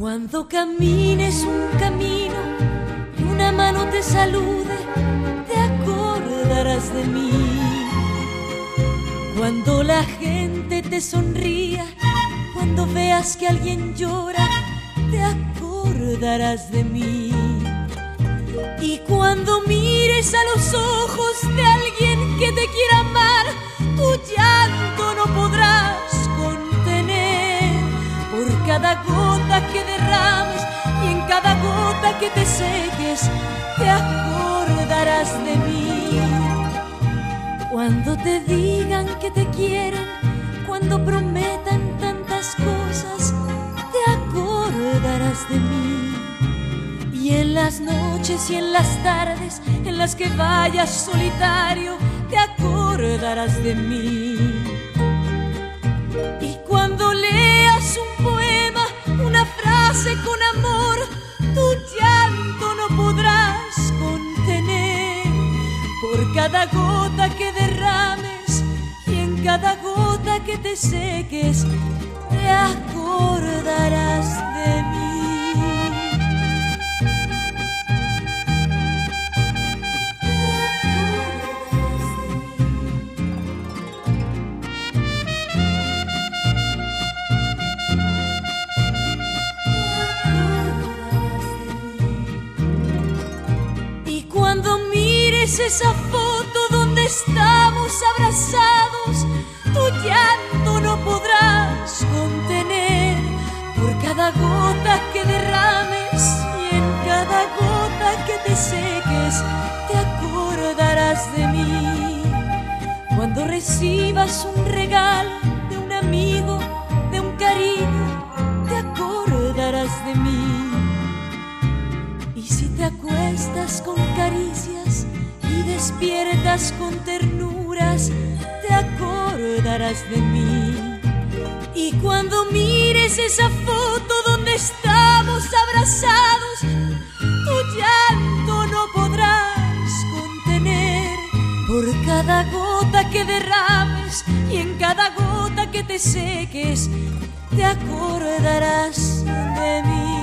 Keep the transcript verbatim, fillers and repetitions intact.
Cuando camines un camino y una mano te salude, te acordarás de mí. Cuando la gente te sonría, cuando veas que alguien llora, te acordarás de mí. Y cuando mires a los ojos de alguien que te quiera amar, tu llanto no podrás contener. Por cada gota que derrames y en cada gota que te seques, te acordarás de mí. Cuando te digan que te quieren, cuando prometan tantas cosas, te acordarás de mí. Y en las noches y en las tardes en las que vayas solitario, te acordarás de mí. Y cuando leas un poema, una frase con amor, tu llanto no podrás contener. Por cada gota que derrames y en cada gota que te seques, te acordarás de mí. Cuando mires esa foto donde estamos abrazados, tu llanto no podrás contener. Por cada gota que derrames y en cada gota que te seques, te acordarás de mí. Cuando recibas un regalo de un amigo, de un cariño, te acordarás de mí. Te acuestas con caricias y despiertas con ternuras, te acordarás de mí. Y cuando mires esa foto donde estamos abrazados, tu llanto no podrás contener. Por cada gota que derrames y en cada gota que te seques, te acordarás de mí.